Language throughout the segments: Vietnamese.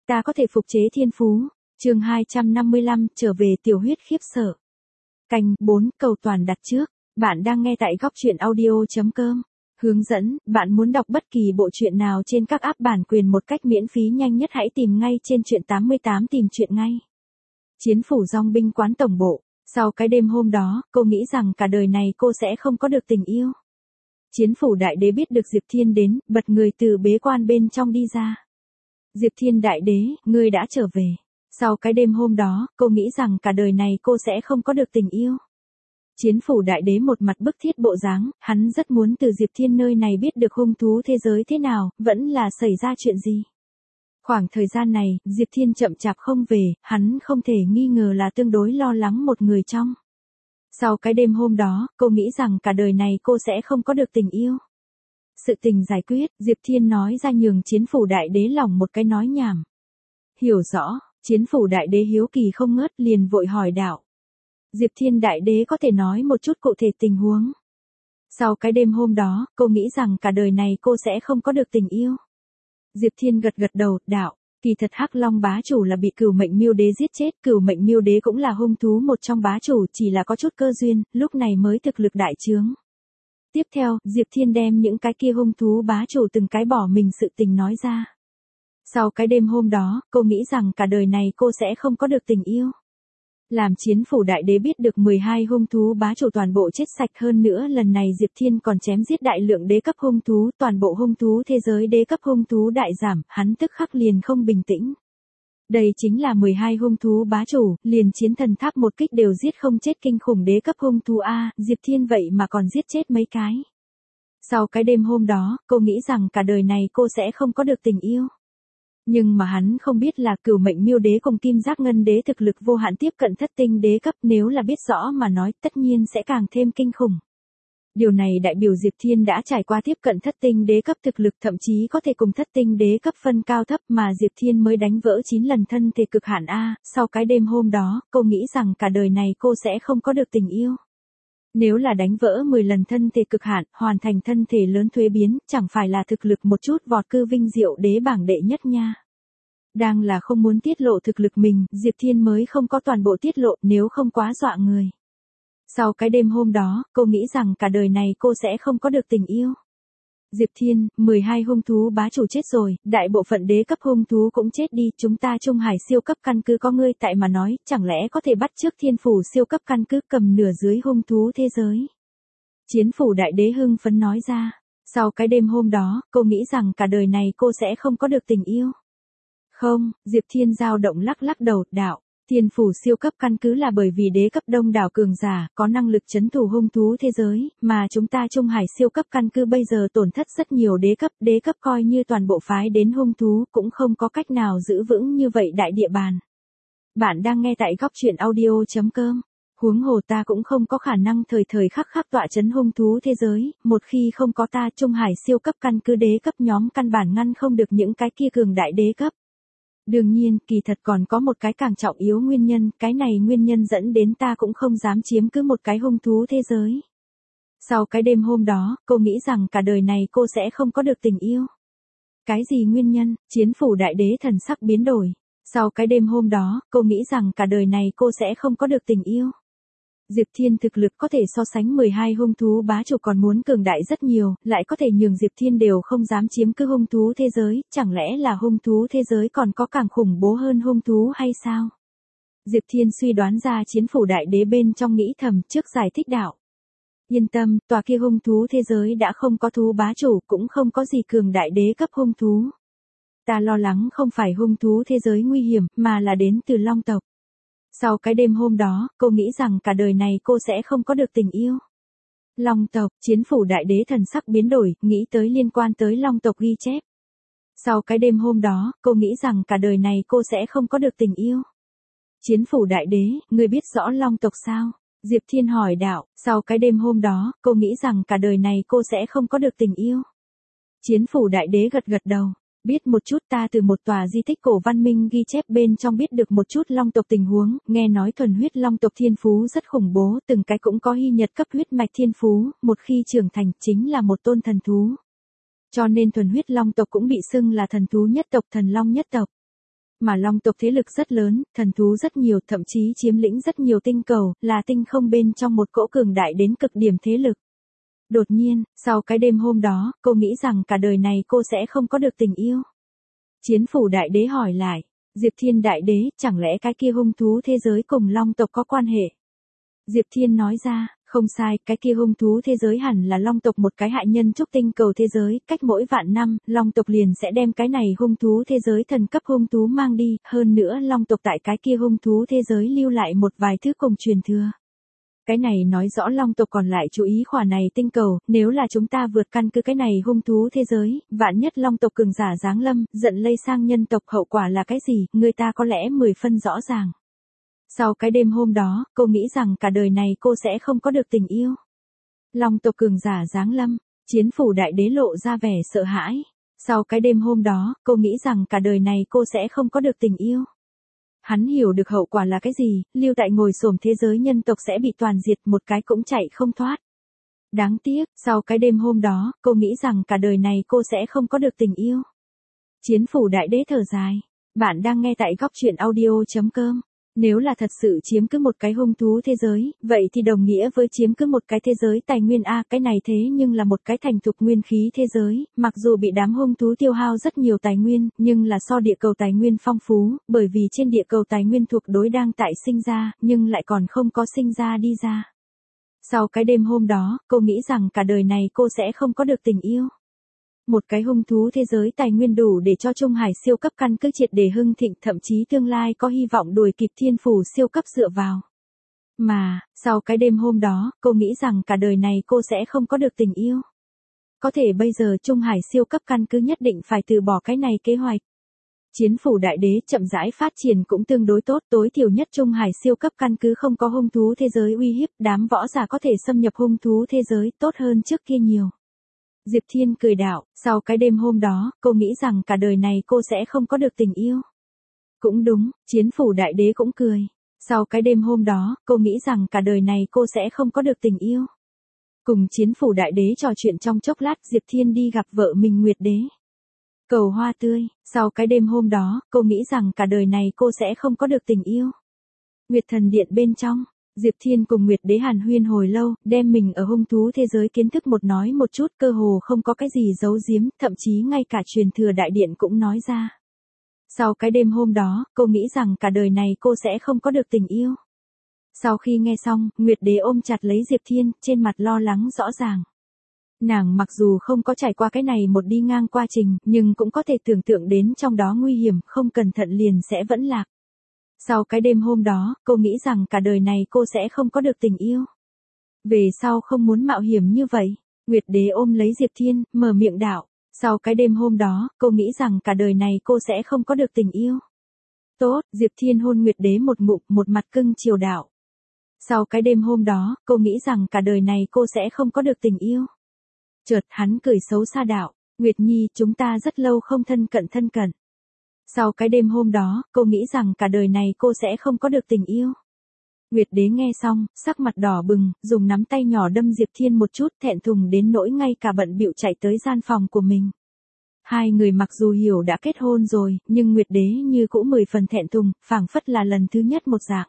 ta có thể phục chế thiên phú. Chương 255, trở về tiểu huyết khiếp sợ. Canh 4, cầu toàn đặt trước. Bạn đang nghe tại góc truyện audio.com. Hướng dẫn, bạn muốn đọc bất kỳ bộ truyện nào trên các app bản quyền một cách miễn phí nhanh nhất hãy tìm ngay trên truyện 88 tìm truyện ngay. Chiến phủ dòng binh quán tổng bộ. Sau cái đêm hôm đó, cô nghĩ rằng cả đời này cô sẽ không có được tình yêu. Chiến phủ đại đế biết được Diệp Thiên đến, bật người từ bế quan bên trong đi ra. Diệp Thiên đại đế, ngươi đã trở về. Sau cái đêm hôm đó, cô nghĩ rằng cả đời này cô sẽ không có được tình yêu. Chiến phủ đại đế một mặt bức thiết bộ dáng, hắn rất muốn từ Diệp Thiên nơi này biết được hung thú thế giới thế nào, vẫn là xảy ra chuyện gì. Khoảng thời gian này, Diệp Thiên chậm chạp không về, hắn không thể nghi ngờ là tương đối lo lắng một người trong. Sau cái đêm hôm đó, cô nghĩ rằng cả đời này cô sẽ không có được tình yêu. Sự tình giải quyết, Diệp Thiên nói ra nhường chiến phủ đại đế lòng một cái nói nhảm. Hiểu rõ, chiến phủ đại đế hiếu kỳ không ngớt liền vội hỏi đạo. Diệp Thiên đại đế có thể nói một chút cụ thể tình huống. Sau cái đêm hôm đó, cô nghĩ rằng cả đời này cô sẽ không có được tình yêu. Diệp Thiên gật gật đầu, đạo. Kỳ thật Hắc Long bá chủ là bị Cửu Mệnh Miêu Đế giết chết, Cửu Mệnh Miêu Đế cũng là hung thú một trong bá chủ, chỉ là có chút cơ duyên, lúc này mới thực lực đại trướng. Tiếp theo, Diệp Thiên đem những cái kia hung thú bá chủ từng cái bỏ mình sự tình nói ra. Sau cái đêm hôm đó, cô nghĩ rằng cả đời này cô sẽ không có được tình yêu. Làm chiến phủ đại đế biết được 12 hung thú bá chủ toàn bộ chết sạch, hơn nữa lần này Diệp Thiên còn chém giết đại lượng đế cấp hung thú, toàn bộ hung thú thế giới đế cấp hung thú đại giảm, hắn tức khắc liền không bình tĩnh. Đây chính là 12 hung thú bá chủ, liền chiến thần tháp một kích đều giết không chết kinh khủng đế cấp hung thú A, Diệp Thiên vậy mà còn giết chết mấy cái. Sau cái đêm hôm đó, cô nghĩ rằng cả đời này cô sẽ không có được tình yêu. Nhưng mà hắn không biết là Cửu Mệnh Miêu Đế cùng Kim Giác Ngân Đế thực lực vô hạn tiếp cận thất tinh đế cấp, nếu là biết rõ mà nói tất nhiên sẽ càng thêm kinh khủng. Điều này đại biểu Diệp Thiên đã trải qua tiếp cận thất tinh đế cấp thực lực, thậm chí có thể cùng thất tinh đế cấp phân cao thấp, mà Diệp Thiên mới đánh vỡ 9 lần thân thể cực hạn A. Sau cái đêm hôm đó, cô nghĩ rằng cả đời này cô sẽ không có được tình yêu. Nếu là đánh vỡ 10 lần thân thể cực hạn, hoàn thành thân thể lớn thuế biến, chẳng phải là thực lực một chút vọt cư vinh diệu đế bảng đệ nhất nha. Đang là không muốn tiết lộ thực lực mình, Diệp Thiên mới không có toàn bộ tiết lộ, nếu không quá dọa người. Sau cái đêm hôm đó, cô nghĩ rằng cả đời này cô sẽ không có được tình yêu. Diệp Thiên, 12 hung thú bá chủ chết rồi, đại bộ phận đế cấp hung thú cũng chết đi, chúng ta Trung Hải siêu cấp căn cứ có ngươi tại mà nói, chẳng lẽ có thể bắt trước Thiên phủ siêu cấp căn cứ cầm nửa dưới hung thú thế giới. Chiến phủ đại đế hưng phấn nói ra, sau cái đêm hôm đó, cô nghĩ rằng cả đời này cô sẽ không có được tình yêu. Không, Diệp Thiên dao động lắc lắc đầu, đạo. Thiên phủ siêu cấp căn cứ là bởi vì đế cấp đông đảo cường giả, có năng lực trấn thủ hung thú thế giới, mà chúng ta Trung Hải siêu cấp căn cứ bây giờ tổn thất rất nhiều đế cấp coi như toàn bộ phái đến hung thú cũng không có cách nào giữ vững như vậy đại địa bàn. Bạn đang nghe tại góc truyện audio.com. Huống hồ ta cũng không có khả năng thời thời khắc khắc tọa trấn hung thú thế giới, một khi không có ta Trung Hải siêu cấp căn cứ đế cấp nhóm căn bản ngăn không được những cái kia cường đại đế cấp. Đương nhiên, kỳ thật còn có một cái càng trọng yếu nguyên nhân, cái này nguyên nhân dẫn đến ta cũng không dám chiếm cứ một cái hung thú thế giới. Sau cái đêm hôm đó, cô nghĩ rằng cả đời này cô sẽ không có được tình yêu. Cái gì nguyên nhân? Chiến phủ đại đế thần sắc biến đổi. Sau cái đêm hôm đó, cô nghĩ rằng cả đời này cô sẽ không có được tình yêu. Diệp Thiên thực lực có thể so sánh 12 hung thú bá chủ còn muốn cường đại rất nhiều, lại có thể nhường Diệp Thiên đều không dám chiếm cứ hung thú thế giới, chẳng lẽ là hung thú thế giới còn có càng khủng bố hơn hung thú hay sao? Diệp Thiên suy đoán ra chiến phủ đại đế bên trong nghĩ thầm trước giải thích đạo. Yên tâm, tòa kia hung thú thế giới đã không có thú bá chủ, cũng không có gì cường đại đế cấp hung thú. Ta lo lắng không phải hung thú thế giới nguy hiểm, mà là đến từ Long tộc. Sau cái đêm hôm đó, cô nghĩ rằng cả đời này cô sẽ không có được tình yêu. Long tộc, chiến phủ đại đế thần sắc biến đổi, nghĩ tới liên quan tới Long tộc ghi chép. Sau cái đêm hôm đó, cô nghĩ rằng cả đời này cô sẽ không có được tình yêu. Chiến phủ đại đế, ngươi biết rõ Long tộc sao? Diệp Thiên hỏi đạo, sau cái đêm hôm đó, cô nghĩ rằng cả đời này cô sẽ không có được tình yêu. Chiến phủ đại đế gật gật đầu. Biết một chút, ta từ một tòa di tích cổ văn minh ghi chép bên trong biết được một chút Long tộc tình huống, nghe nói thuần huyết Long tộc thiên phú rất khủng bố, từng cái cũng có hy nhật cấp huyết mạch thiên phú, một khi trưởng thành chính là một tôn thần thú. Cho nên thuần huyết Long tộc cũng bị xưng là thần thú nhất tộc, thần long nhất tộc. Mà Long tộc thế lực rất lớn, thần thú rất nhiều, thậm chí chiếm lĩnh rất nhiều tinh cầu, là tinh không bên trong một cỗ cường đại đến cực điểm thế lực. Đột nhiên, sau cái đêm hôm đó, cô nghĩ rằng cả đời này cô sẽ không có được tình yêu. Chiến phủ đại đế hỏi lại, Diệp Thiên đại đế, chẳng lẽ cái kia hung thú thế giới cùng Long tộc có quan hệ? Diệp Thiên nói ra, không sai, cái kia hung thú thế giới hẳn là Long tộc một cái hại nhân trúc tinh cầu thế giới, cách mỗi vạn năm, Long tộc liền sẽ đem cái này hung thú thế giới thần cấp hung thú mang đi, hơn nữa Long tộc tại cái kia hung thú thế giới lưu lại một vài thứ cùng truyền thừa. Cái này nói rõ Long tộc còn lại chú ý khỏa này tinh cầu, nếu là chúng ta vượt căn cứ cái này hung thú thế giới, vạn nhất Long tộc cường giả giáng lâm, giận lây sang nhân tộc hậu quả là cái gì, người ta có lẽ 10 phân rõ ràng. Sau cái đêm hôm đó, cô nghĩ rằng cả đời này cô sẽ không có được tình yêu. Long tộc cường giả giáng lâm, chiến phủ đại đế lộ ra vẻ sợ hãi. Sau cái đêm hôm đó, cô nghĩ rằng cả đời này cô sẽ không có được tình yêu. Hắn hiểu được hậu quả là cái gì, lưu tại ngồi xổm thế giới nhân tộc sẽ bị toàn diệt, một cái cũng chạy không thoát. Đáng tiếc, sau cái đêm hôm đó, cô nghĩ rằng cả đời này cô sẽ không có được tình yêu. Chiến phủ đại đế thở dài. Bạn đang nghe tại góc truyện audio.com. Nếu là thật sự chiếm cứ một cái hung thú thế giới, vậy thì đồng nghĩa với chiếm cứ một cái thế giới tài nguyên A, cái này thế nhưng là một cái thành thục nguyên khí thế giới, mặc dù bị đám hung thú tiêu hao rất nhiều tài nguyên, nhưng là so địa cầu tài nguyên phong phú, bởi vì trên địa cầu tài nguyên thuộc đối đang tại sinh ra, nhưng lại còn không có sinh ra đi ra. Sau cái đêm hôm đó, cô nghĩ rằng cả đời này cô sẽ không có được tình yêu. Một cái hung thú thế giới tài nguyên đủ để cho Trung Hải siêu cấp căn cứ triệt để hưng thịnh, thậm chí tương lai có hy vọng đuổi kịp thiên phủ siêu cấp dựa vào. Mà, sau cái đêm hôm đó, cô nghĩ rằng cả đời này cô sẽ không có được tình yêu. Có thể bây giờ Trung Hải siêu cấp căn cứ nhất định phải từ bỏ cái này kế hoạch. Chiến phủ đại đế chậm rãi phát triển cũng tương đối tốt, tối thiểu nhất Trung Hải siêu cấp căn cứ không có hung thú thế giới uy hiếp, đám võ giả có thể xâm nhập hung thú thế giới tốt hơn trước kia nhiều. Diệp Thiên cười đạo, sau cái đêm hôm đó, cô nghĩ rằng cả đời này cô sẽ không có được tình yêu. Cũng đúng, chiến phủ đại đế cũng cười. Sau cái đêm hôm đó, cô nghĩ rằng cả đời này cô sẽ không có được tình yêu. Cùng chiến phủ đại đế trò chuyện trong chốc lát, Diệp Thiên đi gặp vợ mình Nguyệt đế. Cầu hoa tươi, sau cái đêm hôm đó, cô nghĩ rằng cả đời này cô sẽ không có được tình yêu. Nguyệt thần điện bên trong. Diệp Thiên cùng Nguyệt đế hàn huyên hồi lâu, đem mình ở hung thú thế giới kiến thức một nói một chút, cơ hồ không có cái gì giấu giếm, thậm chí ngay cả truyền thừa đại điện cũng nói ra. Sau cái đêm hôm đó, cô nghĩ rằng cả đời này cô sẽ không có được tình yêu. Sau khi nghe xong, Nguyệt đế ôm chặt lấy Diệp Thiên, trên mặt lo lắng rõ ràng. Nàng mặc dù không có trải qua cái này một đi ngang qua trình, nhưng cũng có thể tưởng tượng đến trong đó nguy hiểm, không cẩn thận liền sẽ vẫn lạc. Sau cái đêm hôm đó, cô nghĩ rằng cả đời này cô sẽ không có được tình yêu. Về sau không muốn mạo hiểm như vậy, Nguyệt đế ôm lấy Diệp Thiên, mở miệng đạo. Sau cái đêm hôm đó, cô nghĩ rằng cả đời này cô sẽ không có được tình yêu. Tốt, Diệp Thiên hôn Nguyệt đế một ngụm, một mặt cưng chiều đạo. Sau cái đêm hôm đó, cô nghĩ rằng cả đời này cô sẽ không có được tình yêu. Chợt hắn cười xấu xa đạo, Nguyệt Nhi, chúng ta rất lâu không thân cận. Sau cái đêm hôm đó, cô nghĩ rằng cả đời này cô sẽ không có được tình yêu. Nguyệt đế nghe xong, sắc mặt đỏ bừng, dùng nắm tay nhỏ đâm Diệp Thiên một chút, thẹn thùng đến nỗi ngay cả bận bịu chạy tới gian phòng của mình. Hai người mặc dù hiểu đã kết hôn rồi, nhưng Nguyệt đế như cũ 10 phần thẹn thùng, phảng phất là lần thứ nhất một dạng.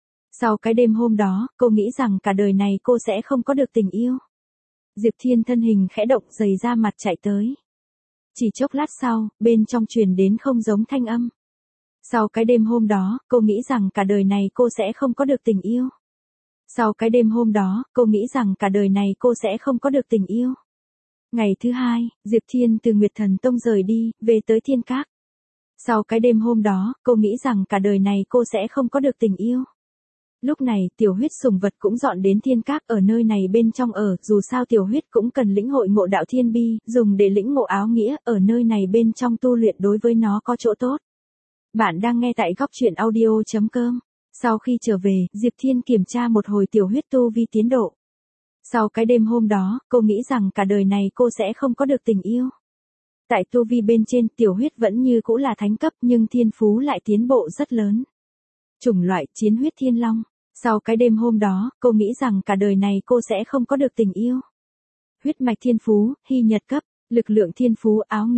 Sau cái đêm hôm đó, cô nghĩ rằng cả đời này cô sẽ không có được tình yêu. Diệp Thiên thân hình khẽ động, giày ra mặt chạy tới. Chỉ chốc lát sau, bên trong truyền đến không giống thanh âm. Sau cái đêm hôm đó, cô nghĩ rằng cả đời này cô sẽ không có được tình yêu. Sau cái đêm hôm đó, cô nghĩ rằng cả đời này cô sẽ không có được tình yêu. Ngày thứ hai, Diệp Thiên từ Nguyệt Thần Tông rời đi, về tới Thiên Các. Sau cái đêm hôm đó, cô nghĩ rằng cả đời này cô sẽ không có được tình yêu. Lúc này, tiểu huyết sùng vật cũng dọn đến Thiên Các ở nơi này bên trong ở, dù sao tiểu huyết cũng cần lĩnh hội ngộ đạo thiên bi, dùng để lĩnh ngộ áo nghĩa, ở nơi này bên trong tu luyện đối với nó có chỗ tốt. Bạn đang nghe tại góc truyện audio.com. Sau khi trở về, Diệp Thiên kiểm tra một hồi tiểu huyết tu vi tiến độ. Sau cái đêm hôm đó, cô nghĩ rằng cả đời này cô sẽ không có được tình yêu. Tại tu vi bên trên, tiểu huyết vẫn như cũ là thánh cấp, nhưng thiên phú lại tiến bộ rất lớn. Chủng loại chiến huyết thiên long. Sau cái đêm hôm đó, cô nghĩ rằng cả đời này cô sẽ không có được tình yêu. Huyết mạch thiên phú, hy nhật cấp, lực lượng thiên phú áo nghĩa.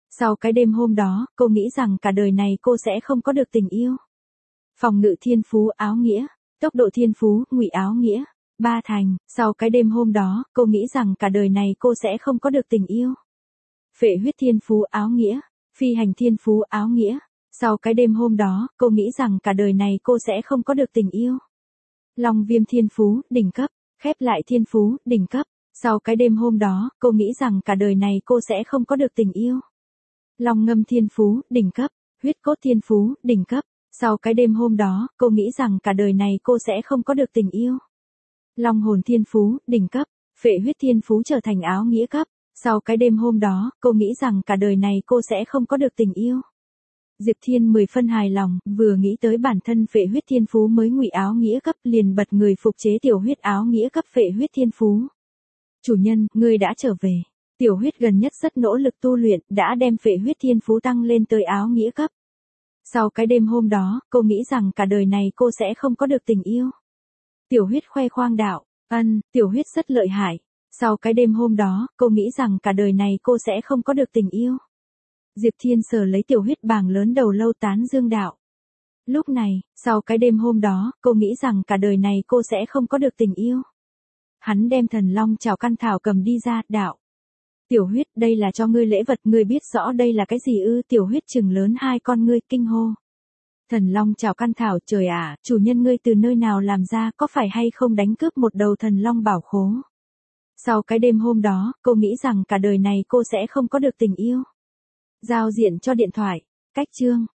Sau cái đêm hôm đó, cô nghĩ rằng cả đời này cô sẽ không có được tình yêu. Phòng ngự thiên phú áo nghĩa, tốc độ thiên phú, ngụy áo nghĩa. Ba thành, sau cái đêm hôm đó, cô nghĩ rằng cả đời này cô sẽ không có được tình yêu. Phệ huyết thiên phú áo nghĩa, phi hành thiên phú áo nghĩa. Sau cái đêm hôm đó, cô nghĩ rằng cả đời này cô sẽ không có được tình yêu. Long viêm thiên phú, đỉnh cấp, khép lại thiên phú, đỉnh cấp. Sau cái đêm hôm đó, cô nghĩ rằng cả đời này cô sẽ không có được tình yêu. Long ngâm thiên phú, đỉnh cấp, huyết cốt thiên phú, đỉnh cấp. Sau cái đêm hôm đó, cô nghĩ rằng cả đời này cô sẽ không có được tình yêu. Long hồn thiên phú, đỉnh cấp, phệ huyết thiên phú trở thành áo nghĩa cấp. Sau cái đêm hôm đó, cô nghĩ rằng cả đời này cô sẽ không có được tình yêu. Diệp Thiên 10 phân hài lòng, vừa nghĩ tới bản thân phệ huyết thiên phú mới ngụy áo nghĩa cấp liền bật người phục chế tiểu huyết áo nghĩa cấp phệ huyết thiên phú. Chủ nhân, ngươi đã trở về. Tiểu huyết gần nhất rất nỗ lực tu luyện, đã đem phệ huyết thiên phú tăng lên tới áo nghĩa cấp. Sau cái đêm hôm đó, cô nghĩ rằng cả đời này cô sẽ không có được tình yêu. Tiểu huyết khoe khoang đạo, tiểu huyết rất lợi hại. Sau cái đêm hôm đó, cô nghĩ rằng cả đời này cô sẽ không có được tình yêu. Diệp Thiên sờ lấy tiểu huyết bàng lớn đầu lâu tán dương đạo. Lúc này, sau cái đêm hôm đó, cô nghĩ rằng cả đời này cô sẽ không có được tình yêu. Hắn đem thần long chảo căn thảo cầm đi ra, đạo. Tiểu huyết, đây là cho ngươi lễ vật, ngươi biết rõ đây là cái gì ư? Tiểu huyết trừng lớn hai con ngươi kinh hô. Thần long chảo căn thảo, trời ạ, chủ nhân ngươi từ nơi nào làm ra, có phải hay không đánh cướp một đầu thần long bảo khố? Sau cái đêm hôm đó, cô nghĩ rằng cả đời này cô sẽ không có được tình yêu. Giao diện cho điện thoại, cách chương.